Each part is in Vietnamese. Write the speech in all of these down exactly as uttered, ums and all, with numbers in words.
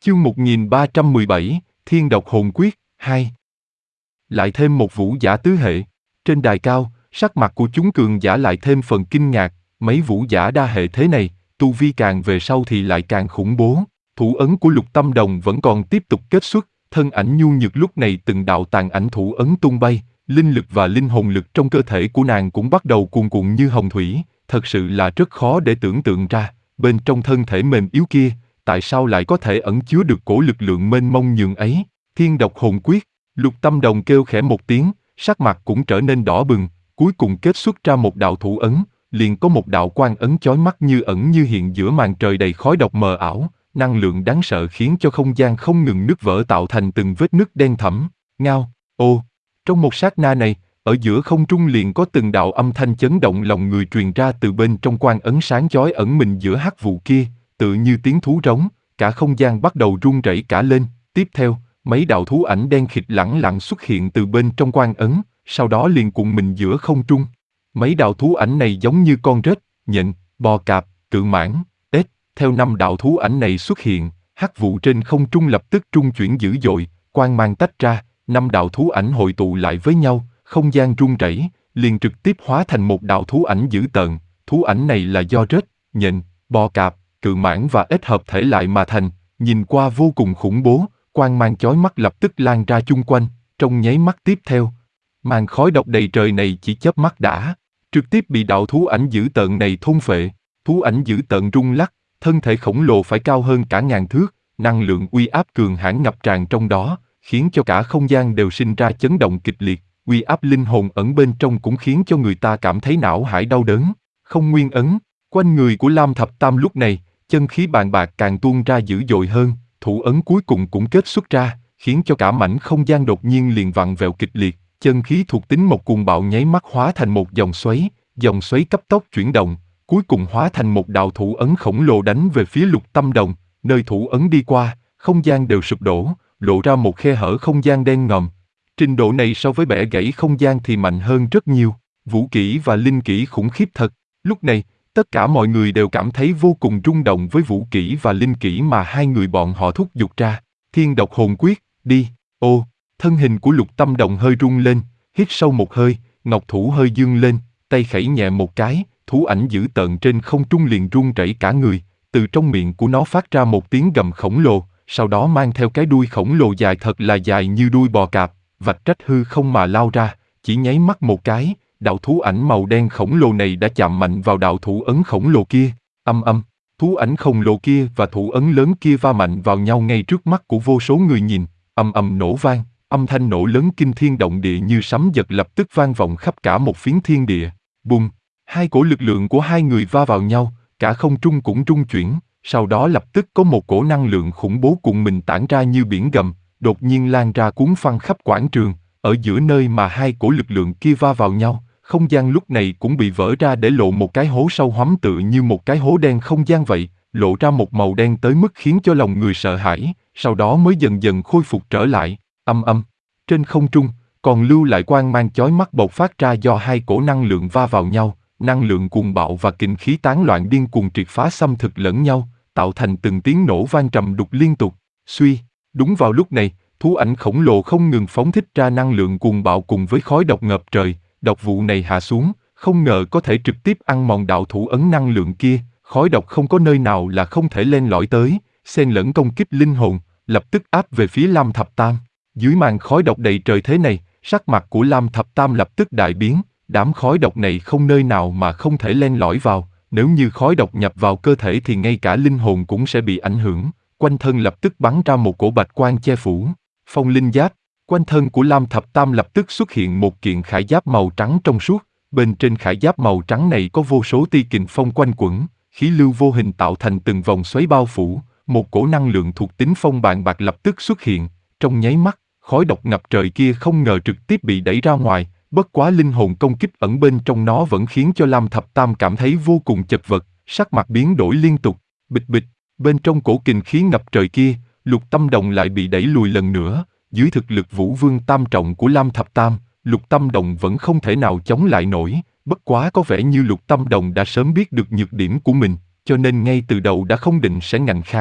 Chương một nghìn ba trăm mười bảy, Thiên độc hồn quyết, hai. Lại thêm một vũ giả tứ hệ. Trên đài cao, sắc mặt của chúng cường giả lại thêm phần kinh ngạc, mấy vũ giả đa hệ thế này, tu vi càng về sau thì lại càng khủng bố. Thủ ấn của Lục Tâm Đồng vẫn còn tiếp tục kết xuất, thân ảnh nhu nhược lúc này từng đạo tàn ảnh thủ ấn tung bay, linh lực và linh hồn lực trong cơ thể của nàng cũng bắt đầu cuồn cuộn như hồng thủy, thật sự là rất khó để tưởng tượng ra, bên trong thân thể mềm yếu kia, tại sao lại có thể ẩn chứa được cổ lực lượng mênh mông nhường ấy. Thiên độc hồn quyết. Lục Tâm Đồng kêu khẽ một tiếng, sắc mặt cũng trở nên đỏ bừng, cuối cùng kết xuất ra một đạo thủ ấn, liền có một đạo quang ấn chói mắt như ẩn như hiện giữa màn trời đầy khói độc mờ ảo, năng lượng đáng sợ khiến cho không gian không ngừng nứt vỡ tạo thành từng vết nứt đen thẫm. Ngao, ô, trong một sát na này, ở giữa không trung liền có từng đạo âm thanh chấn động lòng người truyền ra từ bên trong quang ấn sáng chói ẩn mình giữa hắc vụ kia, tự như tiếng thú rống, cả không gian bắt đầu rung rẩy cả lên. Tiếp theo, mấy đạo thú ảnh đen khịt lẳng lặng xuất hiện từ bên trong quang ấn, sau đó liền cuộn mình giữa không trung. Mấy đạo thú ảnh này giống như con rết, nhện, bò cạp, cự mãng, ếch. Theo năm đạo thú ảnh này xuất hiện, hắc vụ trên không trung lập tức trung chuyển dữ dội, quang mang tách ra, năm đạo thú ảnh hội tụ lại với nhau, không gian rung rẩy, liền trực tiếp hóa thành một đạo thú ảnh dữ tợn. Thú ảnh này là do rết, nhện, bò cạp, cự mãng và ếch hợp thể lại mà thành, nhìn qua vô cùng khủng bố. Quang mang chói mắt lập tức lan ra chung quanh, trong nháy mắt tiếp theo, màn khói độc đầy trời này chỉ chớp mắt đã, trực tiếp bị đạo thú ảnh dữ tợn này thôn phệ. Thú ảnh dữ tợn rung lắc, thân thể khổng lồ phải cao hơn cả ngàn thước, năng lượng uy áp cường hãn ngập tràn trong đó, khiến cho cả không gian đều sinh ra chấn động kịch liệt. Uy áp linh hồn ẩn bên trong cũng khiến cho người ta cảm thấy não hải đau đớn. Không nguyên ấn, quanh người của Lam Thập Tam lúc này, chân khí bàn bạc càng tuôn ra dữ dội hơn. Thủ ấn cuối cùng cũng kết xuất ra, khiến cho cả mảnh không gian đột nhiên liền vặn vẹo kịch liệt, chân khí thuộc tính một cuồng bạo nháy mắt hóa thành một dòng xoáy, dòng xoáy cấp tốc chuyển động, cuối cùng hóa thành một đạo thủ ấn khổng lồ đánh về phía Lục Tâm Đồng, nơi thủ ấn đi qua, không gian đều sụp đổ, lộ ra một khe hở không gian đen ngòm. Trình độ này so với bẻ gãy không gian thì mạnh hơn rất nhiều, vũ kỹ và linh kỹ khủng khiếp thật. Lúc này, tất cả mọi người đều cảm thấy vô cùng rung động với vũ kỹ và linh kỹ mà hai người bọn họ thúc giục ra. Thiên độc hồn quyết, đi. Ô, thân hình của Lục Tâm Đồng hơi rung lên, hít sâu một hơi, ngọc thủ hơi dương lên, tay khẩy nhẹ một cái, thú ảnh dữ tợn trên không trung liền run rẩy cả người, từ trong miệng của nó phát ra một tiếng gầm khổng lồ, sau đó mang theo cái đuôi khổng lồ dài thật là dài như đuôi bò cạp, vạch rách hư không mà lao ra, chỉ nháy mắt một cái. Đạo thú ảnh màu đen khổng lồ này đã chạm mạnh vào đạo thủ ấn khổng lồ kia, âm âm, thú ảnh khổng lồ kia và thủ ấn lớn kia va mạnh vào nhau ngay trước mắt của vô số người nhìn, ầm ầm nổ vang, âm thanh nổ lớn kinh thiên động địa như sấm dật lập tức vang vọng khắp cả một phiến thiên địa. Bùng, hai cổ lực lượng của hai người va vào nhau, cả không trung cũng rung chuyển, sau đó lập tức có một cổ năng lượng khủng bố cuộn mình tản ra như biển gầm, đột nhiên lan ra cuốn phăng khắp quảng trường, ở giữa nơi mà hai cổ lực lượng kia va vào nhau. Không gian lúc này cũng bị vỡ ra để lộ một cái hố sâu hoắm tựa như một cái hố đen không gian vậy, lộ ra một màu đen tới mức khiến cho lòng người sợ hãi, sau đó mới dần dần khôi phục trở lại. Âm âm, trên không trung, còn lưu lại quang mang chói mắt bộc phát ra do hai cổ năng lượng va vào nhau, năng lượng cuồng bạo và kình khí tán loạn điên cuồng triệt phá xâm thực lẫn nhau, tạo thành từng tiếng nổ vang trầm đục liên tục. Suy, đúng vào lúc này, thú ảnh khổng lồ không ngừng phóng thích ra năng lượng cuồng bạo cùng với khói độc ngập trời. Độc vụ này hạ xuống, không ngờ có thể trực tiếp ăn mòn đạo thủ ấn năng lượng kia, khói độc không có nơi nào là không thể len lỏi tới, xen lẫn công kích linh hồn, lập tức áp về phía Lam Thập Tam. Dưới màn khói độc đầy trời thế này, sắc mặt của Lam Thập Tam lập tức đại biến, đám khói độc này không nơi nào mà không thể len lỏi vào, nếu như khói độc nhập vào cơ thể thì ngay cả linh hồn cũng sẽ bị ảnh hưởng, quanh thân lập tức bắn ra một cổ bạch quang che phủ. Phong linh giáp. Quanh thân của Lam Thập Tam lập tức xuất hiện một kiện khải giáp màu trắng trong suốt, bên trên khải giáp màu trắng này có vô số tia kình phong quanh quẩn, khí lưu vô hình tạo thành từng vòng xoáy bao phủ, một cổ năng lượng thuộc tính phong bàn bạc lập tức xuất hiện, trong nháy mắt, khói độc ngập trời kia không ngờ trực tiếp bị đẩy ra ngoài, bất quá linh hồn công kích ẩn bên trong nó vẫn khiến cho Lam Thập Tam cảm thấy vô cùng chật vật, sắc mặt biến đổi liên tục, bịch bịch, bên trong cổ kình khí ngập trời kia, Lục Tâm Đồng lại bị đẩy lùi lần nữa. Dưới thực lực vũ vương tam trọng của Lam Thập Tam, Lục Tâm Đồng vẫn không thể nào chống lại nổi, bất quá có vẻ như Lục Tâm Đồng đã sớm biết được nhược điểm của mình, cho nên ngay từ đầu đã không định sẽ ngạnh kháng,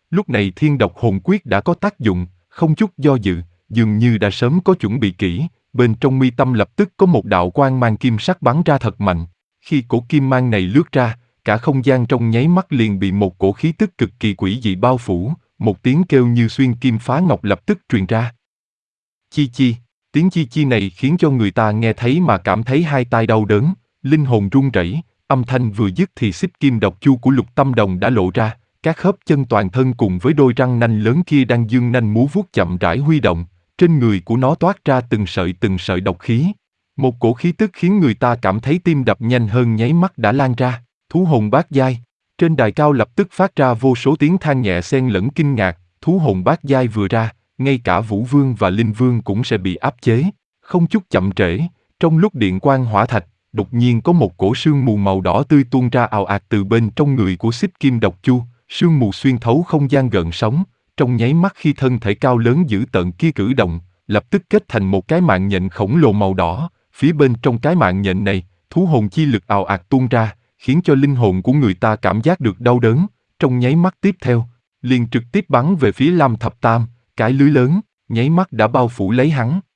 Lúc này thiên độc hồn quyết đã có tác dụng, không chút do dự, dường như đã sớm có chuẩn bị kỹ, bên trong mi tâm lập tức có một đạo quang mang kim sắc bắn ra thật mạnh. Khi cổ kim mang này lướt ra, cả không gian trong nháy mắt liền bị một cổ khí tức cực kỳ quỷ dị bao phủ, một tiếng kêu như xuyên kim phá ngọc lập tức truyền ra. Chi chi, tiếng chi chi này khiến cho người ta nghe thấy mà cảm thấy hai tai đau đớn, linh hồn run rẩy. Âm thanh vừa dứt thì xích kim độc chu của Lục Tâm Đồng đã lộ ra, các khớp chân toàn thân cùng với đôi răng nanh lớn kia đang dương nanh múa vuốt chậm rãi huy động, trên người của nó toát ra từng sợi từng sợi độc khí. Một cổ khí tức khiến người ta cảm thấy tim đập nhanh hơn nháy mắt đã lan ra, thú hồn bát giai. Trên đài cao lập tức phát ra vô số tiếng than nhẹ xen lẫn kinh ngạc, thú hồn bát giai vừa ra, ngay cả Vũ Vương và Linh Vương cũng sẽ bị áp chế. Không chút chậm trễ, trong lúc điện quang hỏa thạch, đột nhiên có một cổ sương mù màu đỏ tươi tuôn ra ào ạt từ bên trong người của xích kim độc chu, sương mù xuyên thấu không gian gợn sóng, trong nháy mắt khi thân thể cao lớn dữ tợn kia cử động, lập tức kết thành một cái mạng nhện khổng lồ màu đỏ, phía bên trong cái mạng nhện này, thú hồn chi lực ào ạt tuôn ra, khiến cho linh hồn của người ta cảm giác được đau đớn, trong nháy mắt tiếp theo, liền trực tiếp bắn về phía Lam Thập Tam, cái lưới lớn, nháy mắt đã bao phủ lấy hắn.